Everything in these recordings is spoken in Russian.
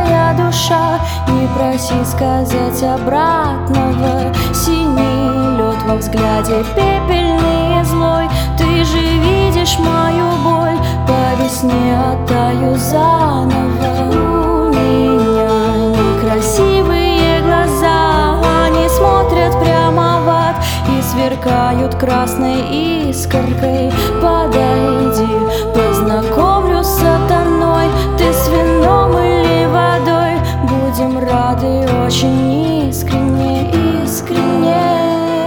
моя душа, не проси сказать обратного. Синий лед во взгляде, пепельный и злой. Ты же видишь мою боль, по весне оттаю заново. У меня некрасивые глаза, они смотрят прямо в ад и сверкают красной искоркой. Подойди, познакомлю с сатаной. Ты с вином или водой, будем рады очень искренне, искренне.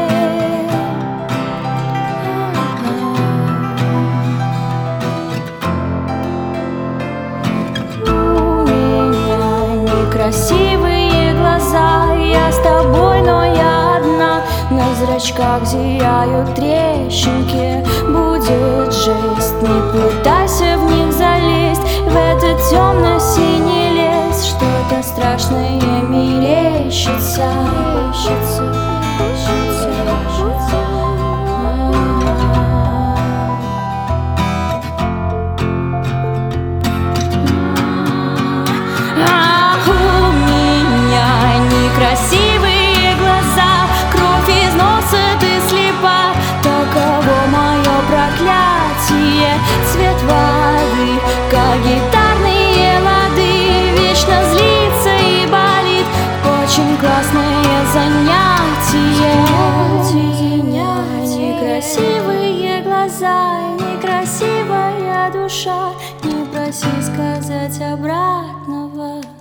У меня некрасивые глаза, я с тобой, но я одна. На зрачках зияют трещинки, будет жесть, не пытайся в них залезть. В этот темно-синий лес что-то страшное мерещится. У меня некрасивые глаза, кровь из носа, ты слепа. Таково мое проклятие, цвет воды, как гитарные лады. Вечно злится и болит, очень классное занятие. Некрасивые глаза, некрасивая душа, не проси сказать обратного.